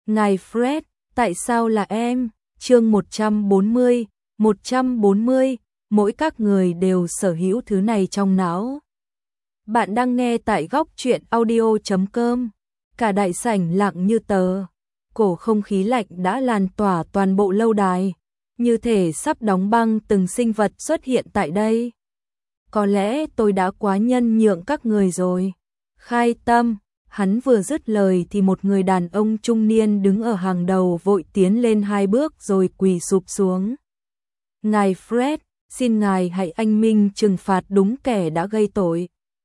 Ngài Fred, tại sao là em? Chương 140, mỗi các người đều sở hữu thứ này trong não. Bạn đang nghe tại góc truyện audio.com. Cả đại sảnh lặng như tờ. Cổ không khí lạnh đã lan tỏa toàn bộ lâu đài, như thể sắp đóng băng từng sinh vật xuất hiện tại đây. Có lẽ tôi đã quá nhân nhượng các người rồi. Khai Tâm, hắn vừa dứt lời thì một người đàn ông trung niên đứng ở hàng đầu vội tiến lên 2 bước rồi quỳ sụp xuống. Ngài Fred, xin ngài hãy anh minh trừng phạt đúng kẻ đã gây tội.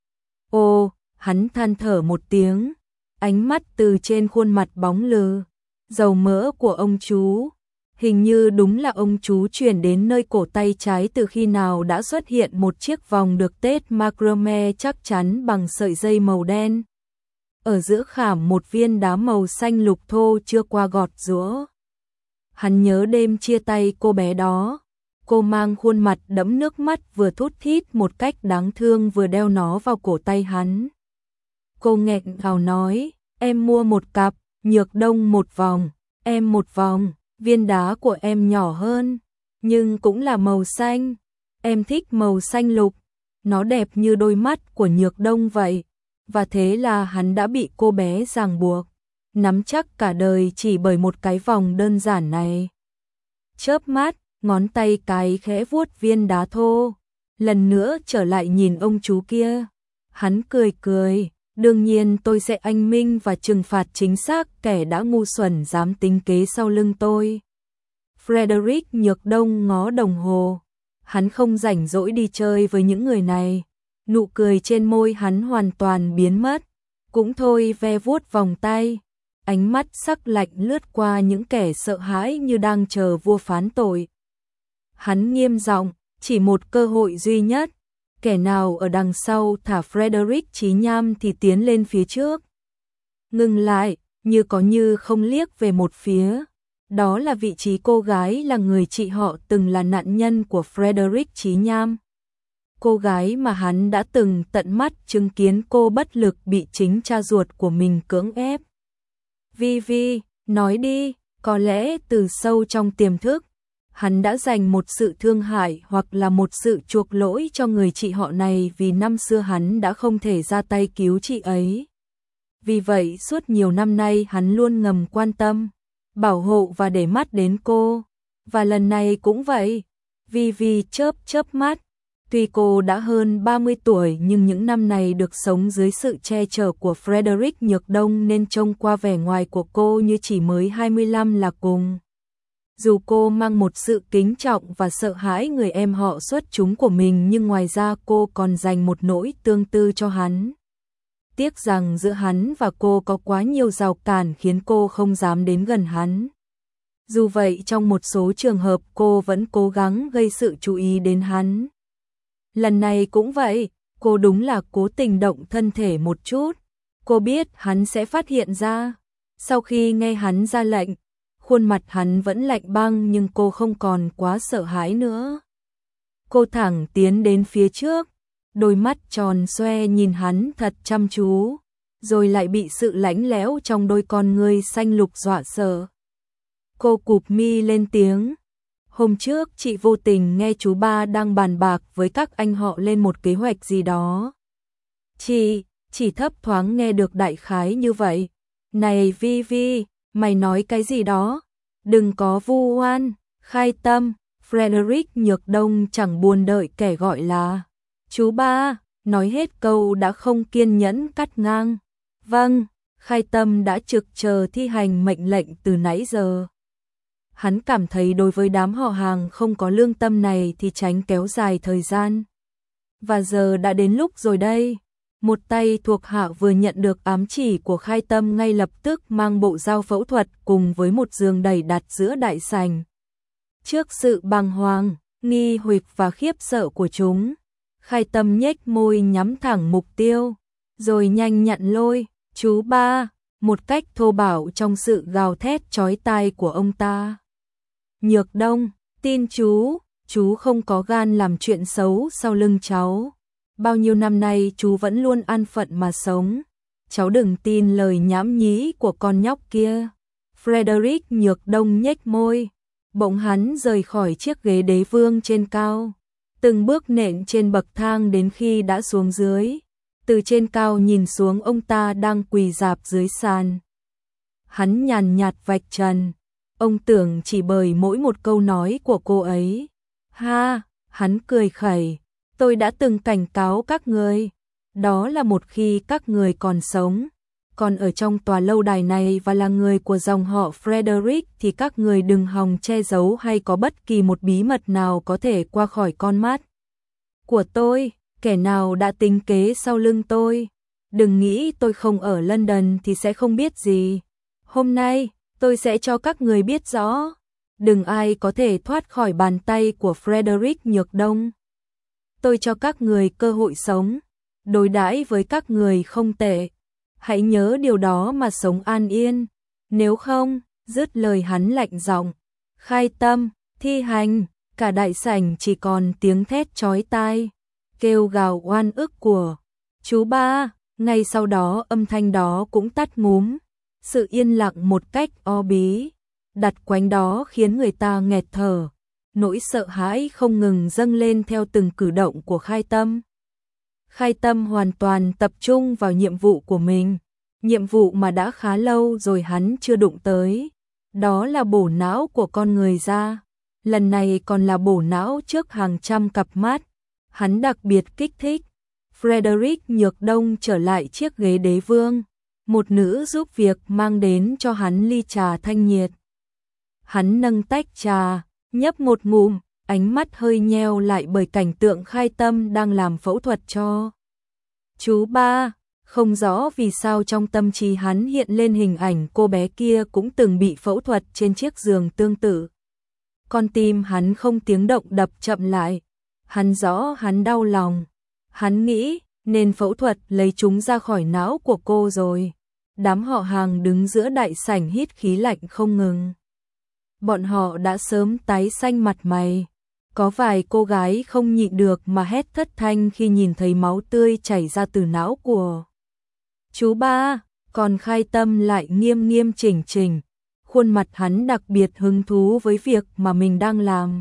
Ô, hắn than thở một tiếng, ánh mắt từ trên khuôn mặt bóng lừ, dầu mỡ của ông chú. Hình như đúng là ông chú chuyển đến nơi cổ tay trái từ khi nào đã xuất hiện một chiếc vòng được tết macrame chắc chắn bằng sợi dây màu đen. Ở giữa khảm một viên đá màu xanh lục thô chưa qua gọt giũa. Hắn nhớ đêm chia tay cô bé đó. Cô mang khuôn mặt đẫm nước mắt vừa thút thít một cách đáng thương vừa đeo nó vào cổ tay hắn. Cô nghẹn ngào nói, em mua một cặp, Nhược Đông một vòng, em một vòng. Viên đá của em nhỏ hơn, nhưng cũng là màu xanh. Em thích màu xanh lục, nó đẹp như đôi mắt của Nhược Đông vậy. Và thế là hắn đã bị cô bé ràng buộc, nắm chắc cả đời chỉ bởi một cái vòng đơn giản này. Chớp mắt, ngón tay cái khẽ vuốt viên đá thô, lần nữa trở lại nhìn ông chú kia. Hắn cười cười, đương nhiên tôi sẽ anh minh và trừng phạt chính xác kẻ đã ngu xuẩn dám tính kế sau lưng tôi. Frederick Nhược Đông ngó đồng hồ, hắn không rảnh rỗi đi chơi với những người này. Nụ cười trên môi hắn hoàn toàn biến mất, cũng thôi ve vuốt vòng tay. Ánh mắt sắc lạnh lướt qua những kẻ sợ hãi như đang chờ vua phán tội. Hắn nghiêm giọng, chỉ một cơ hội duy nhất. Kẻ nào ở đằng sau thả Frederick Chí Nham thì tiến lên phía trước. Ngừng lại, như có như không liếc về một phía. Đó là vị trí cô gái là người chị họ từng là nạn nhân của Frederick Chí Nham. Cô gái mà hắn đã từng tận mắt chứng kiến cô bất lực bị chính cha ruột của mình cưỡng ép. Vi, nói đi, có lẽ từ sâu trong tiềm thức, hắn đã dành một sự thương hại hoặc là một sự chuộc lỗi cho người chị họ này vì năm xưa hắn đã không thể ra tay cứu chị ấy. Vì vậy suốt nhiều năm nay hắn luôn ngầm quan tâm, bảo hộ và để mắt đến cô. Và lần này cũng vậy. Vi chớp mắt. Tuy cô đã hơn 30 tuổi nhưng những năm này được sống dưới sự che chở của Frederick Nhược Đông nên trông qua vẻ ngoài của cô như chỉ mới 25 là cùng. Dù cô mang một sự kính trọng và sợ hãi người em họ xuất chúng của mình nhưng ngoài ra cô còn dành một nỗi tương tư cho hắn. Tiếc rằng giữa hắn và cô có quá nhiều rào cản khiến cô không dám đến gần hắn. Dù vậy trong một số trường hợp cô vẫn cố gắng gây sự chú ý đến hắn. Lần này cũng vậy, cô đúng là cố tình động thân thể một chút. Cô biết hắn sẽ phát hiện ra. Sau khi nghe hắn ra lệnh, khuôn mặt hắn vẫn lạnh băng nhưng cô không còn quá sợ hãi nữa. Cô thẳng tiến đến phía trước, đôi mắt tròn xoe nhìn hắn thật chăm chú, rồi lại bị sự lạnh lẽo trong đôi con ngươi xanh lục dọa sợ. Cô cụp mi lên tiếng. Hôm trước chị vô tình nghe chú ba đang bàn bạc với các anh họ lên một kế hoạch gì đó. Chị chỉ thấp thoáng nghe được đại khái như vậy. Này Vi, mày nói cái gì đó? Đừng có vu oan. Khai Tâm, Frederick Nhược Đông chẳng buồn đợi kẻ gọi là chú ba, nói hết câu đã không kiên nhẫn cắt ngang. Vâng, Khai Tâm đã trực chờ thi hành mệnh lệnh từ nãy giờ. Hắn cảm thấy đối với đám họ hàng không có lương tâm này thì tránh kéo dài thời gian. Và giờ đã đến lúc rồi đây. Một tay thuộc hạ vừa nhận được ám chỉ của Khai Tâm ngay lập tức mang bộ dao phẫu thuật cùng với một giường đẩy đặt giữa đại sảnh. Trước sự bàng hoàng, nghi hoặc và khiếp sợ của chúng, Khai Tâm nhếch môi nhắm thẳng mục tiêu, rồi nhanh nhặn lôi, chú ba, một cách thô bạo trong sự gào thét chói tai của ông ta. Nhược Đông, tin chú không có gan làm chuyện xấu sau lưng cháu. Bao nhiêu năm nay chú vẫn luôn an phận mà sống. Cháu đừng tin lời nhảm nhí của con nhóc kia. Frederick Nhược Đông nhếch môi, bỗng hắn rời khỏi chiếc ghế đế vương trên cao, từng bước nện trên bậc thang đến khi đã xuống dưới, từ trên cao nhìn xuống ông ta đang quỳ rạp dưới sàn. Hắn nhàn nhạt vạch trần, ông tưởng chỉ bởi mỗi một câu nói của cô ấy. Ha, hắn cười khẩy, tôi đã từng cảnh cáo các người, đó là một khi các người còn sống, còn ở trong tòa lâu đài này và là người của dòng họ Frederick thì các người đừng hòng che giấu hay có bất kỳ một bí mật nào có thể qua khỏi con mắt của tôi. Kẻ nào đã tính kế sau lưng tôi, đừng nghĩ tôi không ở London thì sẽ không biết gì. Hôm nay, tôi sẽ cho các người biết rõ, đừng ai có thể thoát khỏi bàn tay của Frederick Nhược Đông. Tôi cho các người cơ hội sống, đối đãi với các người không tệ. Hãy nhớ điều đó mà sống an yên, nếu không, dứt lời hắn lạnh giọng, khai tâm, thi hành, cả đại sảnh chỉ còn tiếng thét chói tai, kêu gào oan ức của chú ba. Ngay sau đó âm thanh đó cũng tắt ngúm, sự yên lặng một cách o bí, đặt quánh đó khiến người ta nghẹt thở, nỗi sợ hãi không ngừng dâng lên theo từng cử động của Khai Tâm. Khai Tâm hoàn toàn tập trung vào nhiệm vụ của mình, nhiệm vụ mà đã khá lâu rồi hắn chưa đụng tới, đó là bổ não của con người ra, lần này còn là bổ não trước hàng trăm cặp mắt. Hắn đặc biệt kích thích Frederick Nhược Đông trở lại chiếc ghế đế vương, một nữ giúp việc mang đến cho hắn ly trà thanh nhiệt. Hắn nâng tách trà, nhấp một ngụm, ánh mắt hơi nheo lại bởi cảnh tượng Khai Tâm đang làm phẫu thuật cho chú ba. Không rõ vì sao trong tâm trí hắn hiện lên hình ảnh cô bé kia cũng từng bị phẫu thuật trên chiếc giường tương tự. Con tim hắn không tiếng động đập chậm lại. Hắn rõ hắn đau lòng. Hắn nghĩ nên phẫu thuật lấy chúng ra khỏi não của cô rồi. Đám họ hàng đứng giữa đại sảnh hít khí lạnh không ngừng. Bọn họ đã sớm tái xanh mặt mày. Có vài cô gái không nhịn được mà hét thất thanh khi nhìn thấy máu tươi chảy ra từ não của chú ba, còn Khai Tâm lại nghiêm nghiêm chỉnh chỉnh. Khuôn mặt hắn đặc biệt hứng thú với việc mà mình đang làm.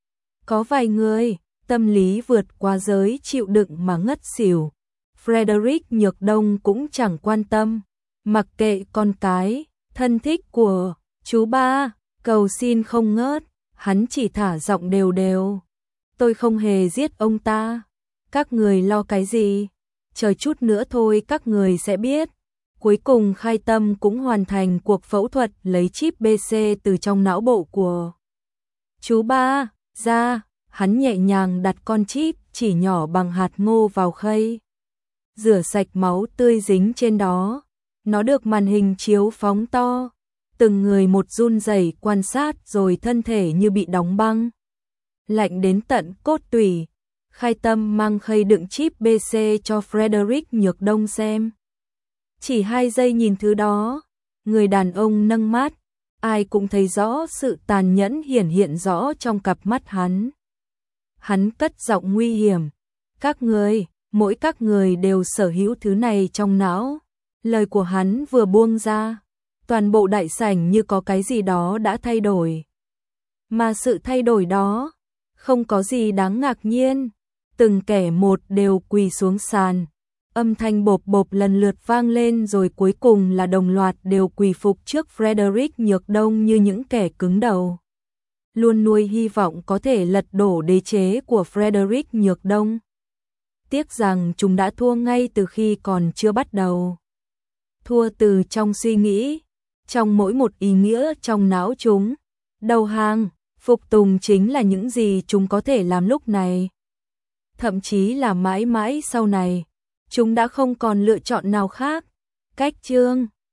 Có vài người, tâm lý vượt qua giới chịu đựng mà ngất xỉu. Frederick Nhược Đông cũng chẳng quan tâm, mặc kệ con cái, thân thích của chú ba, cầu xin không ngớt, hắn chỉ thả giọng đều đều. Tôi không hề giết ông ta, các người lo cái gì, chờ chút nữa thôi các người sẽ biết. Cuối cùng Khai Tâm cũng hoàn thành cuộc phẫu thuật lấy chip BC từ trong não bộ của chú ba ra, hắn nhẹ nhàng đặt con chip chỉ nhỏ bằng hạt ngô vào khay. Rửa sạch máu tươi dính trên đó, nó được màn hình chiếu phóng to, từng người một run rẩy quan sát rồi thân thể như bị đóng băng. Lạnh đến tận cốt tủy, Khai Tâm mang khay đựng chip BC cho Frederick Nhược Đông xem. Chỉ 2 giây nhìn thứ đó, người đàn ông nâng mắt, ai cũng thấy rõ sự tàn nhẫn hiển hiện rõ trong cặp mắt hắn. Hắn cất giọng nguy hiểm, các người, mỗi các người đều sở hữu thứ này trong não. Lời của hắn vừa buông ra, toàn bộ đại sảnh như có cái gì đó đã thay đổi. Mà sự thay đổi đó, không có gì đáng ngạc nhiên, từng kẻ một đều quỳ xuống sàn. Âm thanh bộp bộp lần lượt vang lên rồi cuối cùng là đồng loạt đều quỳ phục trước Frederick Nhược Đông như những kẻ cứng đầu. Luôn nuôi hy vọng có thể lật đổ đế chế của Frederick Nhược Đông. Tiếc rằng chúng đã thua ngay từ khi còn chưa bắt đầu. Thua từ trong suy nghĩ, trong mỗi một ý nghĩa trong não chúng. Đầu hàng, phục tùng chính là những gì chúng có thể làm lúc này. Thậm chí là mãi mãi sau này. Chúng đã không còn lựa chọn nào khác. Cách chương